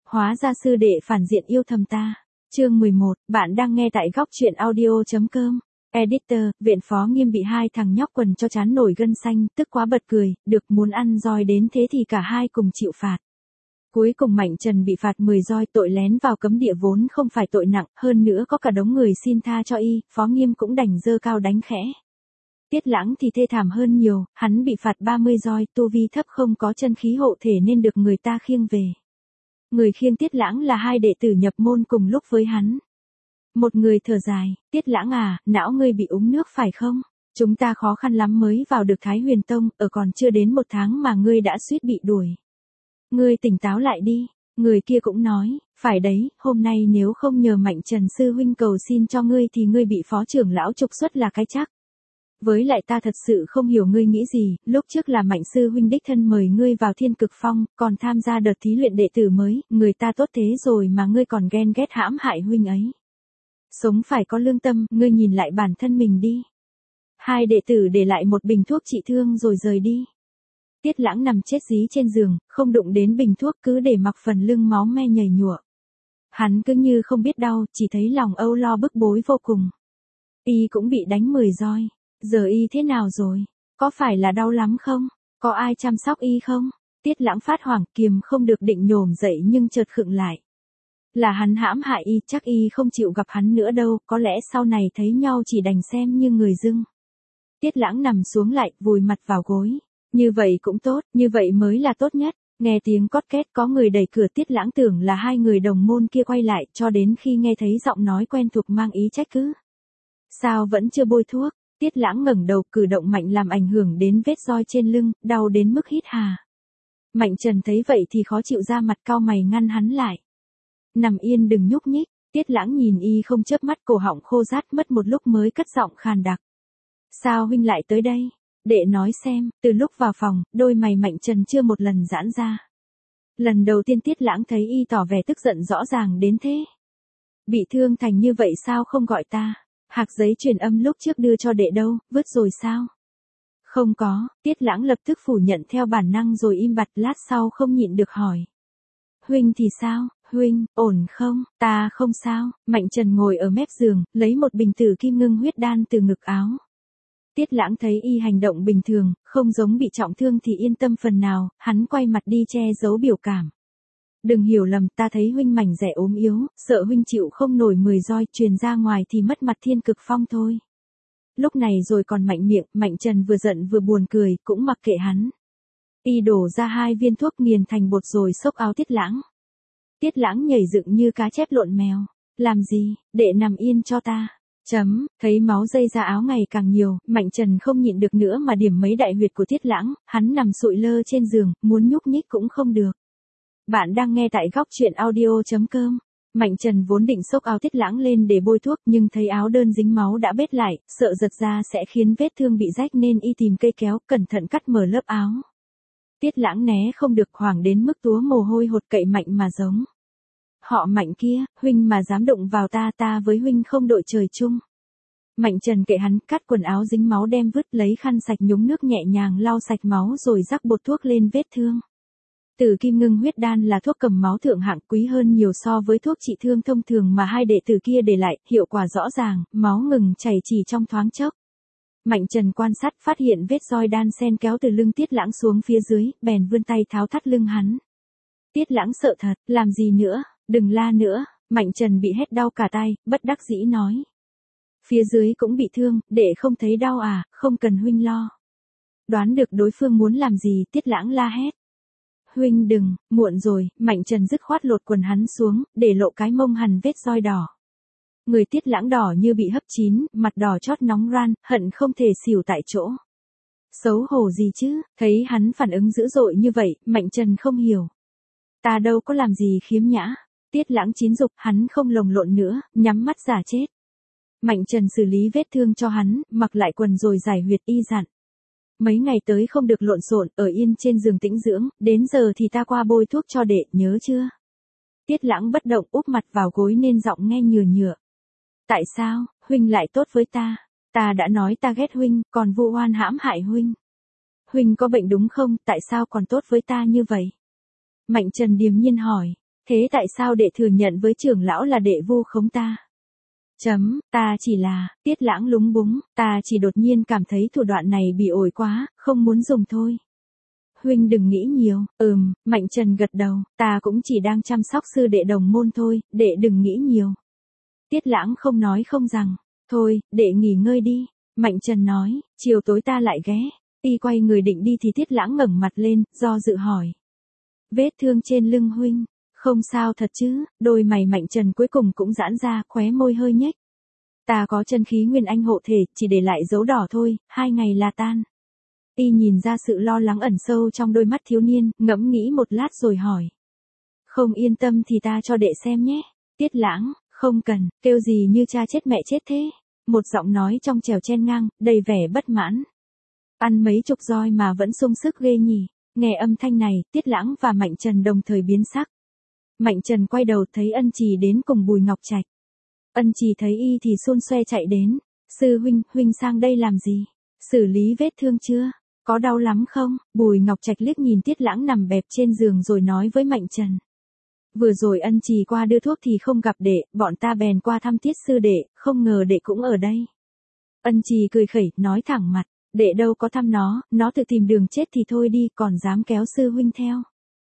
Hóa ra sư đệ phản diện yêu thầm ta. Chương 11, bạn đang nghe tại góc truyện audio.com. Editor, viện phó Nghiêm bị hai thằng nhóc quần cho chán nổi gân xanh, tức quá bật cười, được muốn ăn roi đến thế thì cả hai cùng chịu phạt. Cuối cùng Mạnh Trần bị phạt 10 roi, tội lén vào cấm địa vốn không phải tội nặng, hơn nữa có cả đống người xin tha cho y, phó Nghiêm cũng đành giơ cao đánh khẽ. Tiết Lãng thì thê thảm hơn nhiều, hắn bị phạt 30 roi, tu vi thấp không có chân khí hộ thể nên được người ta khiêng về. Người khiêng Tiết Lãng là hai đệ tử nhập môn cùng lúc với hắn. Một người thở dài, Tiết Lãng à, não ngươi bị úng nước phải không? Chúng ta khó khăn lắm mới vào được Thái Huyền Tông, ở còn chưa đến 1 tháng mà ngươi đã suýt bị đuổi. Ngươi tỉnh táo lại đi. Người kia cũng nói, phải đấy, hôm nay nếu không nhờ Mạnh Trần sư huynh cầu xin cho ngươi thì ngươi bị phó trưởng lão trục xuất là cái chắc. Với lại ta thật sự không hiểu ngươi nghĩ gì, lúc trước là Mạnh sư huynh đích thân mời ngươi vào Thiên Cực Phong, còn tham gia đợt thí luyện đệ tử mới, người ta tốt thế rồi mà ngươi còn ghen ghét hãm hại huynh ấy. Sống phải có lương tâm, ngươi nhìn lại bản thân mình đi. Hai đệ tử để lại một bình thuốc trị thương rồi rời đi. Tiết Lãng nằm chết dí trên giường, không đụng đến bình thuốc, cứ để mặc phần lưng máu me nhầy nhụa. Hắn cứ như không biết đau, chỉ thấy lòng âu lo bức bối vô cùng. Y cũng bị đánh 10 roi. Giờ y thế nào rồi? Có phải là đau lắm không? Có ai chăm sóc y không? Tiết Lãng phát hoảng, kiềm không được định nhổm dậy nhưng chợt khựng lại. Là hắn hãm hại y, chắc y không chịu gặp hắn nữa đâu, có lẽ sau này thấy nhau chỉ đành xem như người dưng. Tiết Lãng nằm xuống lại, vùi mặt vào gối. Như vậy cũng tốt, như vậy mới là tốt nhất. Nghe tiếng cót két có người đẩy cửa, Tiết Lãng tưởng là hai người đồng môn kia quay lại, cho đến khi nghe thấy giọng nói quen thuộc mang ý trách cứ. Sao vẫn chưa bôi thuốc? Tiết Lãng ngẩng đầu, cử động mạnh làm ảnh hưởng đến vết roi trên lưng, đau đến mức hít hà. Mạnh Trần thấy vậy thì khó chịu, ra mặt cau mày ngăn hắn lại. Nằm yên đừng nhúc nhích. Tiết Lãng nhìn y không chớp mắt, cổ họng khô rát, mất một lúc mới cất giọng khàn đặc. Sao huynh lại tới đây? Đệ nói xem. Từ lúc vào phòng, đôi mày Mạnh Trần chưa một lần giãn ra. Lần đầu tiên Tiết Lãng thấy y tỏ vẻ tức giận rõ ràng đến thế. Bị thương thành như vậy sao không gọi ta? Hạc giấy truyền âm lúc trước đưa cho đệ đâu, vứt rồi sao? Không có. Tiết Lãng lập tức phủ nhận theo bản năng rồi im bặt, lát sau không nhịn được hỏi. Huynh thì sao? Huynh, ổn không? Ta không sao. Mạnh Trần ngồi ở mép giường, lấy một bình tử kim ngưng huyết đan từ ngực áo. Tiết Lãng thấy y hành động bình thường, không giống bị trọng thương thì yên tâm phần nào, hắn quay mặt đi che giấu biểu cảm. Đừng hiểu lầm, ta thấy huynh mảnh dẻ ốm yếu, sợ huynh chịu không nổi 10 roi, truyền ra ngoài thì mất mặt Thiên Cực Phong thôi. Lúc này rồi còn mạnh miệng, Mạnh Trần vừa giận vừa buồn cười, cũng mặc kệ hắn. Y đổ ra 2 viên thuốc nghiền thành bột rồi xốc áo Tiết Lãng. Tiết Lãng nhảy dựng như cá chép lộn mèo. Làm gì, đệ nằm yên cho ta. Thấy máu dây ra áo ngày càng nhiều, Mạnh Trần không nhịn được nữa mà điểm mấy đại huyệt của Tiết Lãng, hắn nằm sụi lơ trên giường, muốn nhúc nhích cũng không được. Bạn đang nghe tại góc truyện audio.com. Mạnh Trần vốn định xốc áo Tiết Lãng lên để bôi thuốc, nhưng thấy áo đơn dính máu đã bết lại, sợ giật ra sẽ khiến vết thương bị rách nên y tìm cây kéo, cẩn thận cắt mở lớp áo. Tiết Lãng né không được, hoảng đến mức túa mồ hôi hột, cậy Mạnh mà giống. Họ Mạnh kia, huynh mà dám đụng vào ta, ta với huynh không đội trời chung. Mạnh Trần kệ hắn, cắt quần áo dính máu đem vứt, lấy khăn sạch nhúng nước nhẹ nhàng lau sạch máu rồi rắc bột thuốc lên vết thương. Tử kim ngưng huyết đan là thuốc cầm máu thượng hạng, quý hơn nhiều so với thuốc trị thương thông thường mà hai đệ tử kia để lại, hiệu quả rõ ràng, máu ngừng chảy chỉ trong thoáng chốc. Mạnh Trần quan sát phát hiện vết roi đan sen kéo từ lưng Tiết Lãng xuống phía dưới, bèn vươn tay tháo thắt lưng hắn. Tiết Lãng sợ thật, làm gì nữa, đừng la nữa. Mạnh Trần bị hét đau cả tay, bất đắc dĩ nói. Phía dưới cũng bị thương, đệ không thấy đau à, không cần huynh lo. Đoán được đối phương muốn làm gì, Tiết Lãng la hét. Huynh đừng, muộn rồi. Mạnh Trần dứt khoát lột quần hắn xuống, để lộ cái mông hằn vết roi đỏ. Người Tiết Lãng đỏ như bị hấp chín, mặt đỏ chót nóng ran, hận không thể xỉu tại chỗ. Xấu hổ gì chứ, thấy hắn phản ứng dữ dội như vậy, Mạnh Trần không hiểu. Ta đâu có làm gì khiếm nhã. Tiết Lãng chín dục, hắn không lồng lộn nữa, nhắm mắt giả chết. Mạnh Trần xử lý vết thương cho hắn, mặc lại quần rồi giải huyệt, y dặn. Mấy ngày tới không được lộn xộn, ở yên trên giường tĩnh dưỡng, đến giờ thì ta qua bôi thuốc cho đệ, nhớ chưa? Tiết Lãng bất động, úp mặt vào gối nên giọng nghe nhừa nhựa. Tại sao, huynh lại tốt với ta? Ta đã nói ta ghét huynh, còn vu oan hãm hại huynh. Huynh có bệnh đúng không, tại sao còn tốt với ta như vậy? Mạnh Trần điềm nhiên hỏi. Thế tại sao đệ thừa nhận với trưởng lão là đệ vu khống ta? Ta chỉ là, Tiết Lãng lúng búng, ta chỉ đột nhiên cảm thấy thủ đoạn này bị ổi quá, không muốn dùng thôi. Huynh đừng nghĩ nhiều, Mạnh Trần gật đầu, ta cũng chỉ đang chăm sóc sư đệ đồng môn thôi, đệ đừng nghĩ nhiều. Tiết Lãng không nói không rằng, thôi, đệ nghỉ ngơi đi, Mạnh Trần nói, chiều tối ta lại ghé. Y quay người định đi thì Tiết Lãng ngẩng mặt lên, do dự hỏi. Vết thương trên lưng huynh, không sao thật chứ, đôi mày Mạnh Trần cuối cùng cũng giãn ra, khóe môi hơi nhếch. Ta có chân khí nguyên anh hộ thể, chỉ để lại dấu đỏ thôi, 2 ngày là tan. Y nhìn ra sự lo lắng ẩn sâu trong đôi mắt thiếu niên, ngẫm nghĩ một lát rồi hỏi. Không yên tâm thì ta cho đệ xem nhé. Tiết Lãng, không cần, kêu gì như cha chết mẹ chết thế. Một giọng nói trong trẻo chen ngang, đầy vẻ bất mãn. Ăn mấy chục roi mà vẫn sung sức ghê nhỉ. Nghe âm thanh này, Tiết Lãng và Mạnh Trần đồng thời biến sắc. Mạnh Trần quay đầu thấy Ân Trì đến cùng Bùi Ngọc Trạch. Ân Trì thấy y thì xôn xoe chạy đến. Sư huynh, huynh sang đây làm gì? Xử lý vết thương chưa? Có đau lắm không? Bùi Ngọc Trạch liếc nhìn Tiết Lãng nằm bẹp trên giường rồi nói với Mạnh Trần. Vừa rồi Ân Trì qua đưa thuốc thì không gặp đệ, bọn ta bèn qua thăm Tiết sư đệ, không ngờ đệ cũng ở đây. Ân Trì cười khẩy, nói thẳng mặt, đệ đâu có thăm nó tự tìm đường chết thì thôi đi, còn dám kéo sư huynh theo.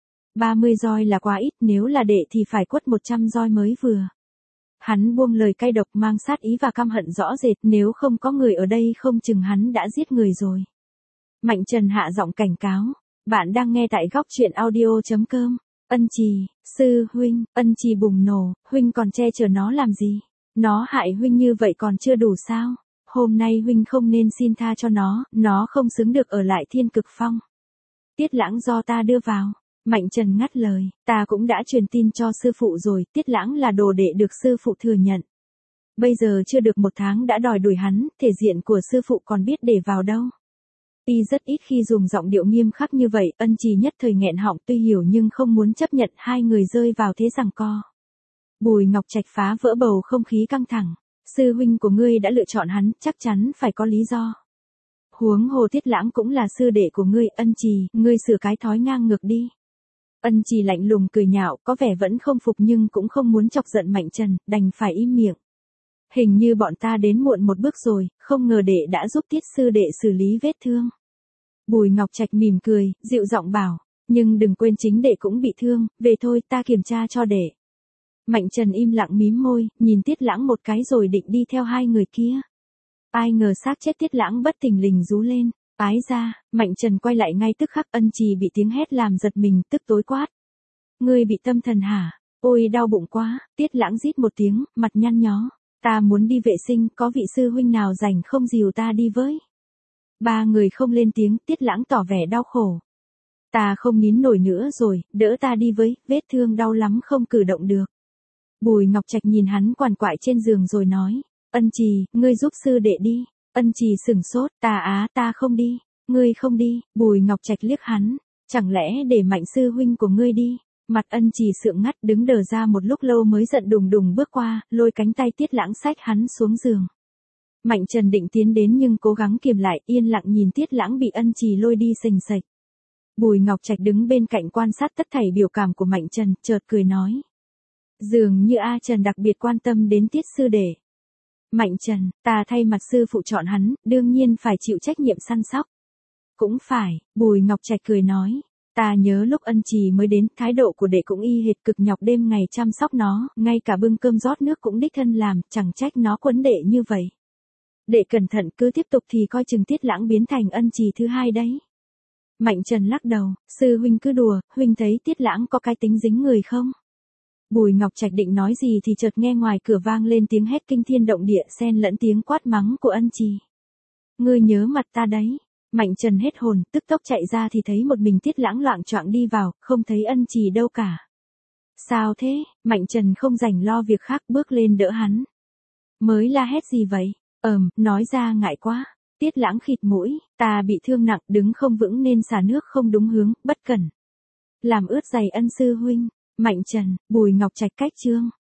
30 roi là quá ít, nếu là đệ thì phải quất 100 roi mới vừa. Hắn buông lời cay độc mang sát ý và căm hận rõ rệt, nếu không có người ở đây không chừng hắn đã giết người rồi. Mạnh Trần hạ giọng cảnh cáo, bạn đang nghe tại góc truyện audio.com. Ân Trì, sư huynh, Ân Trì bùng nổ, huynh còn che chở nó làm gì? Nó hại huynh như vậy còn chưa đủ sao? Hôm nay huynh không nên xin tha cho nó không xứng được ở lại Thiên Cực Phong. Tiết Lãng do ta đưa vào. Mạnh Trần ngắt lời, ta cũng đã truyền tin cho sư phụ rồi, Tiết Lãng là đồ đệ được sư phụ thừa nhận. Bây giờ chưa được 1 tháng đã đòi đuổi hắn, thể diện của sư phụ còn biết để vào đâu. Y rất ít khi dùng giọng điệu nghiêm khắc như vậy, Ân Trì nhất thời nghẹn họng tuy hiểu nhưng không muốn chấp nhận hai người rơi vào thế giằng co. Bùi Ngọc Trạch phá vỡ bầu không khí căng thẳng. Sư huynh của ngươi đã lựa chọn hắn, chắc chắn phải có lý do. Huống hồ Tiết Lãng cũng là sư đệ của ngươi, Ân Trì, ngươi sửa cái thói ngang ngược đi. Ân Trì lạnh lùng cười nhạo, có vẻ vẫn không phục nhưng cũng không muốn chọc giận Mạnh Trần, đành phải im miệng. Hình như bọn ta đến muộn một bước rồi, không ngờ đệ đã giúp Tiết sư đệ xử lý vết thương. Bùi Ngọc Trạch mỉm cười, dịu giọng bảo, nhưng đừng quên chính đệ cũng bị thương, về thôi ta kiểm tra cho đệ. Mạnh Trần im lặng mím môi, nhìn Tiết Lãng một cái rồi định đi theo hai người kia. Ai ngờ xác chết Tiết Lãng bất thình lình rú lên. Ái ra, Mạnh Trần quay lại ngay tức khắc, Ân Trì bị tiếng hét làm giật mình, tức tối quát. Ngươi bị tâm thần hả? Ôi đau bụng quá, Tiết Lãng rít một tiếng, mặt nhăn nhó. Ta muốn đi vệ sinh, có vị sư huynh nào rảnh không dìu ta đi với? 3 người không lên tiếng, Tiết Lãng tỏ vẻ đau khổ. Ta không nín nổi nữa rồi, đỡ ta đi với, vết thương đau lắm không cử động được. Bùi Ngọc Trạch nhìn hắn quằn quại trên giường rồi nói, Ân Trì, ngươi giúp sư đệ đi. Ân Trì sửng sốt, ta không đi, ngươi không đi, Bùi Ngọc Trạch liếc hắn, chẳng lẽ để Mạnh sư huynh của ngươi đi? Mặt Ân Trì sượng ngắt đứng đờ ra một lúc lâu mới giận đùng đùng bước qua, lôi cánh tay Tiết Lãng xách hắn xuống giường. Mạnh Trần định tiến đến nhưng cố gắng kiềm lại, yên lặng nhìn Tiết Lãng bị Ân Trì lôi đi sình sạch. Bùi Ngọc Trạch đứng bên cạnh quan sát tất thảy biểu cảm của Mạnh Trần, chợt cười nói. Dường như A Trần đặc biệt quan tâm đến Tiết sư đệ. Mạnh Trần, ta thay mặt sư phụ chọn hắn, đương nhiên phải chịu trách nhiệm săn sóc. Cũng phải, Bùi Ngọc Trạch cười nói. Ta nhớ lúc Ân Trì mới đến, thái độ của đệ cũng y hệt, cực nhọc đêm ngày chăm sóc nó, ngay cả bưng cơm rót nước cũng đích thân làm, chẳng trách nó quấn đệ như vậy. Đệ cẩn thận cứ tiếp tục thì coi chừng Tiết Lãng biến thành Ân Trì thứ hai đấy. Mạnh Trần lắc đầu, sư huynh cứ đùa, huynh thấy Tiết Lãng có cái tính dính người không? Bùi Ngọc Trạch định nói gì thì chợt nghe ngoài cửa vang lên tiếng hét kinh thiên động địa xen lẫn tiếng quát mắng của Ân Trì. Ngươi nhớ mặt ta đấy. Mạnh Trần hết hồn, tức tốc chạy ra thì thấy một mình Tiết Lãng loạng choạng đi vào, không thấy Ân Trì đâu cả. Sao thế? Mạnh Trần không rảnh lo việc khác, bước lên đỡ hắn. Mới la hét gì vậy? Nói ra ngại quá. Tiết Lãng khịt mũi, ta bị thương nặng, đứng không vững nên xả nước không đúng hướng, bất cẩn làm ướt giày Ân sư huynh. Mạnh Trần, Bùi Ngọc Trạch cách chương.